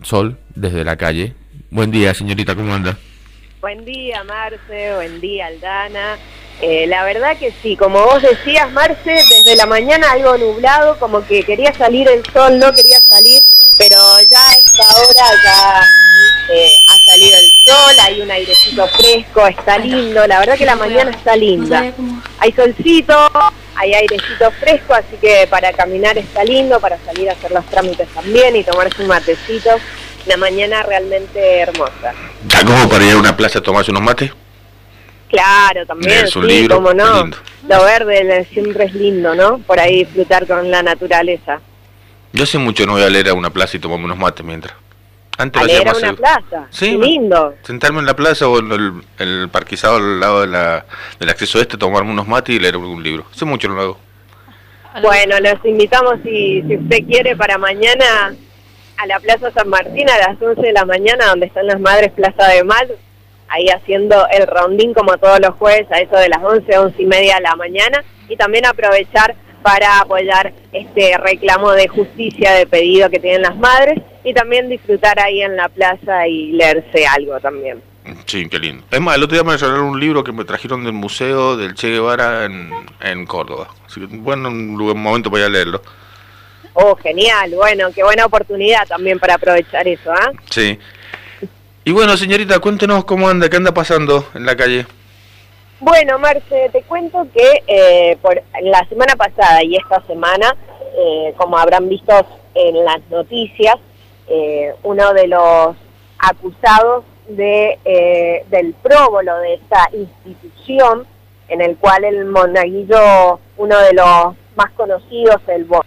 Sol, desde la calle. Buen día, señorita, ¿cómo anda? Buen día, Marce, buen día, Aldana. La verdad que sí, como vos decías, Marce, desde la mañana algo nublado, como que quería salir el sol, no quería salir, pero ya a esta hora ya ha salido el sol, hay un airecito fresco, está lindo, la verdad que la mañana está linda. Hay solcito, hay airecito fresco, así que para caminar está lindo, para salir a hacer los trámites también y tomarse un matecito. Una mañana realmente hermosa. ¿Está como para ir a una plaza a tomarse unos mates? Claro, también, Es un sí, libro, cómo no. lindo. Lo verde siempre es lindo, ¿no? Por ahí disfrutar con la naturaleza. Yo hace mucho no voy a leer a una plaza y tomarme unos mates mientras. Antes A lo hacía leer a más una plaza, Sí, qué lindo. sentarme en la plaza o en el parquizado al lado del acceso tomarme unos mates y leer un libro. Hace mucho no lo hago. Bueno, los invitamos, si usted quiere, para mañana a la Plaza San Martín a las 11 de la mañana, donde están las Madres Plaza de Mayo, ahí haciendo el rondín como todos los jueves a eso de las 11:30 de la mañana, y también aprovechar para apoyar este reclamo de justicia de pedido que tienen las madres, y también disfrutar ahí en la plaza y leerse algo también. Sí, qué lindo. Es más, el otro día me regalaron un libro que me trajeron del museo del Che Guevara en Córdoba. Así que, bueno, un momento voy a leerlo. Oh, genial, bueno, qué buena oportunidad también para aprovechar eso, ¿ah? Sí. Y bueno, señorita, cuéntenos cómo anda, qué anda pasando en la calle. Bueno, Marce, te cuento que por la semana pasada y esta semana, como habrán visto en las noticias, uno de los acusados del próbolo de esta institución, en el cual el monaguillo, uno de los más conocidos,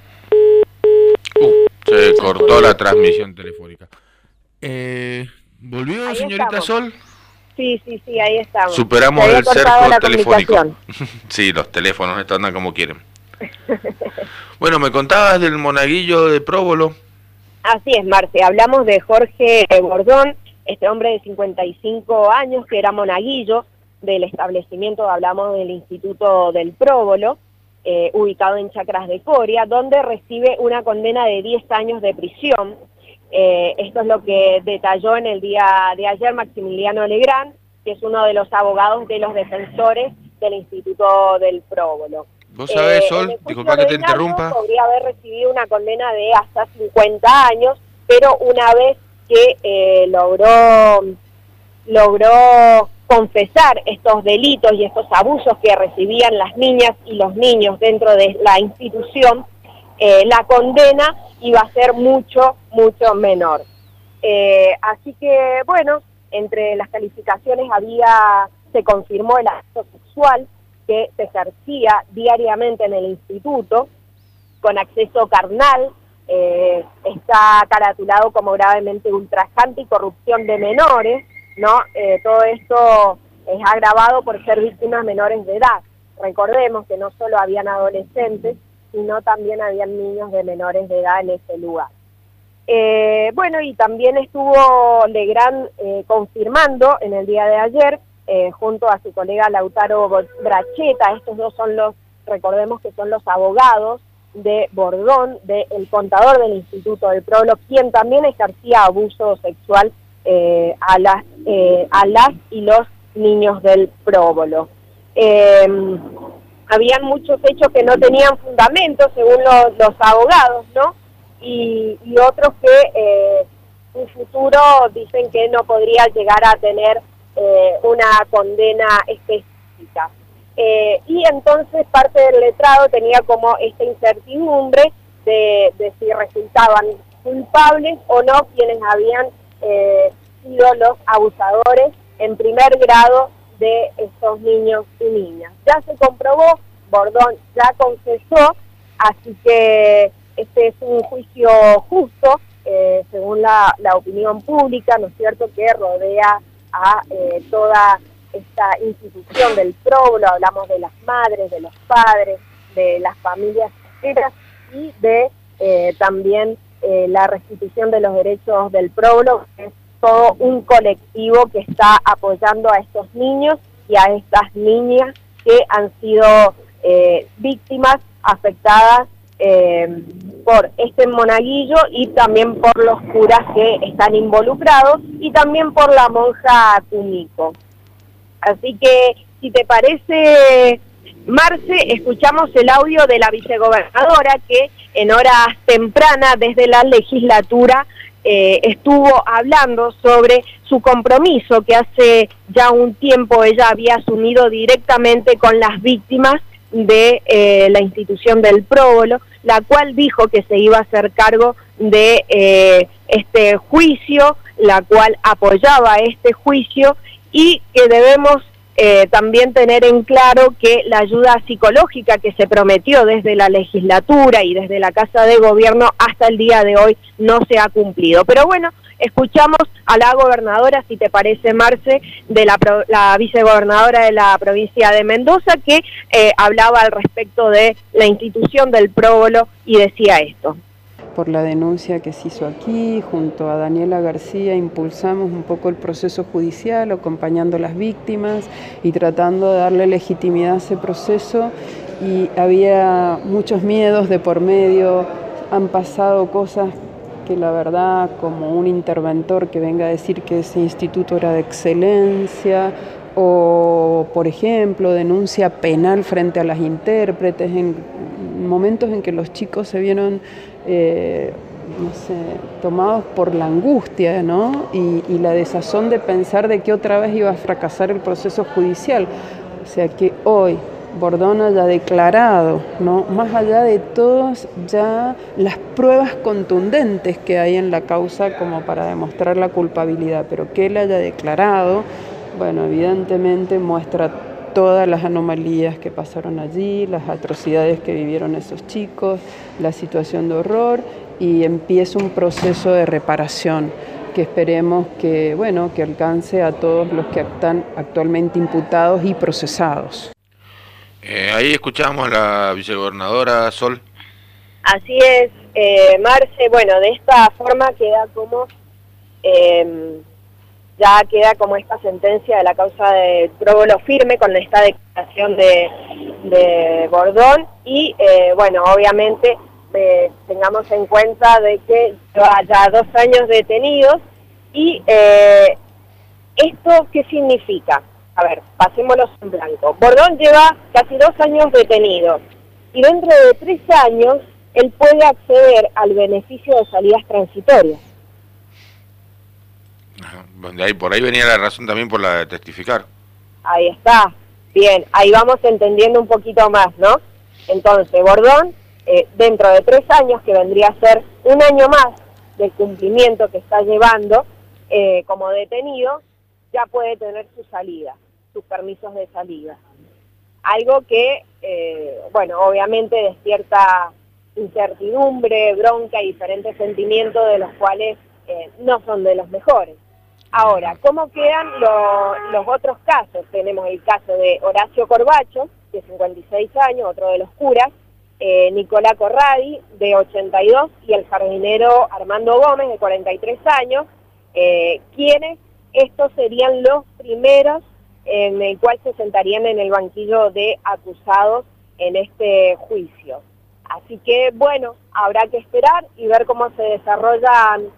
Se cortó la transmisión telefónica. ¿Volvió, ahí señorita estamos. Sol? Sí, ahí estamos. Superamos Se había el cortado cerco la telefónico. comunicación. Sí, los teléfonos estos andan como quieren. Bueno, me contabas del monaguillo de Próbolo. Así es, Marce. Hablamos de Jorge Bordón, este hombre de 55 años que era monaguillo del establecimiento, hablamos del Instituto del Próbolo, ubicado en Chacras de Coria, donde recibe una condena de 10 años de prisión. Esto es lo que detalló en el día de ayer Maximiliano Legrand, que es uno de los abogados de los defensores del Instituto del Próbolo. ¿Vos sabés, Sol? Disculpa que te interrumpa. Podría haber recibido una condena de hasta 50 años, pero una vez que logró confesar estos delitos y estos abusos que recibían las niñas y los niños dentro de la institución, la condena iba a ser mucho menor. Así que, bueno, entre las calificaciones se confirmó el abuso sexual que se ejercía diariamente en el instituto, con acceso carnal, está caratulado como gravemente ultrajante y corrupción de menores, ¿no? Todo esto es agravado por ser víctimas menores de edad. Recordemos que no solo habían adolescentes, sino también habían niños de menores de edad en ese lugar. Bueno, y también estuvo Legrand confirmando en el día de ayer, junto a su colega Lautaro Bracheta, estos dos son recordemos que son los abogados de Bordón, del contador del Instituto del Próbolo, quien también ejercía abuso sexual a las y los niños del Próbolo. Habían muchos hechos que no tenían fundamento, según los abogados, ¿no? Y otros que en futuro dicen que no podría llegar a tener una condena específica. Y entonces parte del letrado tenía como esta incertidumbre de si resultaban culpables o no quienes habían sido los abusadores en primer grado de estos niños y niñas. Ya se comprobó, Bordón ya confesó, así que este es un juicio justo, según la opinión pública, ¿no es cierto?, que rodea a toda esta institución del Próbolo. Hablamos de las madres, de los padres, de las familias enteras y de también la restitución de los derechos del Próbolo, que es todo un colectivo que está apoyando a estos niños y a estas niñas que han sido víctimas, afectadas por este monaguillo y también por los curas que están involucrados y también por la monja Kumiko. Así que, si te parece, Marce, escuchamos el audio de la vicegobernadora que en horas tempranas desde la legislatura estuvo hablando sobre su compromiso que hace ya un tiempo ella había asumido directamente con las víctimas de la institución del próbolo, la cual dijo que se iba a hacer cargo de este juicio, la cual apoyaba este juicio y que debemos también tener en claro que la ayuda psicológica que se prometió desde la legislatura y desde la Casa de Gobierno hasta el día de hoy no se ha cumplido. Pero bueno, escuchamos a la gobernadora, si te parece, Marce, de la vicegobernadora de la provincia de Mendoza, que hablaba al respecto de la institución del próbolo y decía esto. Por la denuncia que se hizo aquí, junto a Daniela García, impulsamos un poco el proceso judicial, acompañando a las víctimas y tratando de darle legitimidad a ese proceso. Y había muchos miedos de por medio, han pasado cosas que la verdad, como un interventor que venga a decir que ese instituto era de excelencia, o por ejemplo denuncia penal frente a las intérpretes, en momentos en que los chicos se vieron no sé, tomados por la angustia, ¿no? y la desazón de pensar de que otra vez iba a fracasar el proceso judicial. O sea que hoy Bordón haya declarado, ¿no?, más allá de todas ya las pruebas contundentes que hay en la causa como para demostrar la culpabilidad, pero que él haya declarado, bueno, evidentemente muestra todas las anomalías que pasaron allí, las atrocidades que vivieron esos chicos, la situación de horror, y empieza un proceso de reparación que esperemos que, bueno, que alcance a todos los que están actualmente imputados y procesados. Ahí escuchamos a la vicegobernadora Sol. Así es, Marce, bueno, de esta forma queda como ya queda como esta sentencia de la causa de próbolo firme con esta declaración de Bordón y bueno, obviamente tengamos en cuenta de que lleva ya 2 años detenidos y ¿esto qué significa? A ver, pasémoslos en blanco. Bordón lleva casi 2 años detenido y dentro de 3 años él puede acceder al beneficio de salidas transitorias. Por ahí venía la razón también por la de testificar. Ahí está, bien, ahí vamos entendiendo un poquito más, ¿no? Entonces, Bordón, dentro de 3 años, que vendría a ser 1 año más del cumplimiento que está llevando como detenido, ya puede tener su salida, sus permisos de salida. Algo que, bueno, obviamente despierta incertidumbre, bronca y diferentes sentimientos de los cuales no son de los mejores. Ahora, ¿cómo quedan los otros casos? Tenemos el caso de Horacio Corbacho, de 56 años, otro de los curas, Nicolás Corradi, de 82, y el jardinero Armando Gómez, de 43 años, quienes estos serían los primeros en el cual se sentarían en el banquillo de acusados en este juicio. Así que, bueno, habrá que esperar y ver cómo se desarrollan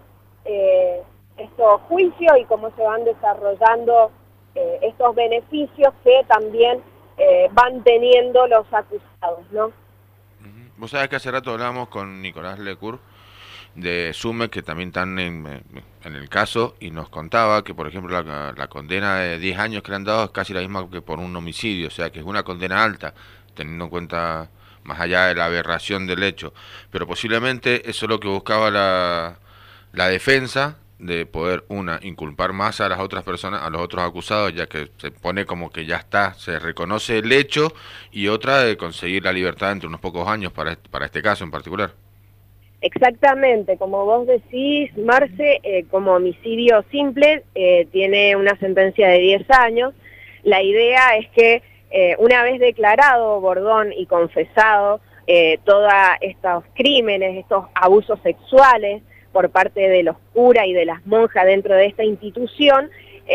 estos juicios y cómo se van desarrollando estos beneficios que también van teniendo los acusados, ¿no? Vos sabés que hace rato hablamos con Nicolás Lecour de Sume, que también están en el caso, y nos contaba que, por ejemplo, la condena de 10 años que le han dado es casi la misma que por un homicidio, o sea que es una condena alta, teniendo en cuenta más allá de la aberración del hecho, pero posiblemente eso es lo que buscaba la defensa, de poder, inculpar más a las otras personas, a los otros acusados, ya que se pone como que ya está, se reconoce el hecho, y otra de conseguir la libertad entre unos pocos años para este caso en particular. Exactamente, como vos decís, Marce, como homicidio simple, tiene una sentencia de 10 años. La idea es que una vez declarado Bordón y confesado todos estos crímenes, estos abusos sexuales por parte de los curas y de las monjas dentro de esta institución,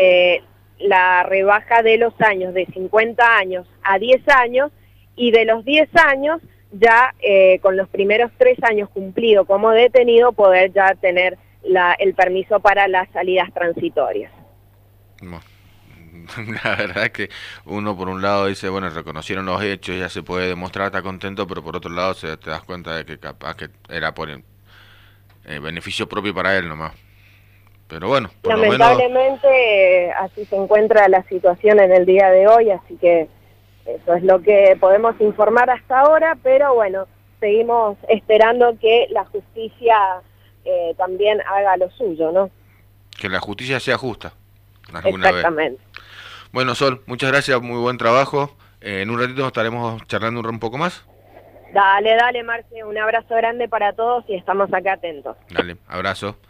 la rebaja de los años de 50 años a 10 años, y de los 10 años ya con los primeros 3 años cumplido como detenido, poder ya tener el permiso para las salidas transitorias. Bueno, la verdad es que uno por un lado dice, bueno, reconocieron los hechos, ya se puede demostrar, está contento, pero por otro lado te das cuenta de que capaz que era por beneficio propio para él nomás. Pero bueno, por lo menos... Lamentablemente así se encuentra la situación en el día de hoy, así que eso es lo que podemos informar hasta ahora, pero bueno, seguimos esperando que la justicia también haga lo suyo, ¿no? Que la justicia sea justa, alguna vez. Exactamente. Bueno, Sol, muchas gracias, muy buen trabajo. En un ratito nos estaremos charlando un poco más. Dale, Marce, un abrazo grande para todos y estamos acá atentos. Dale, abrazo.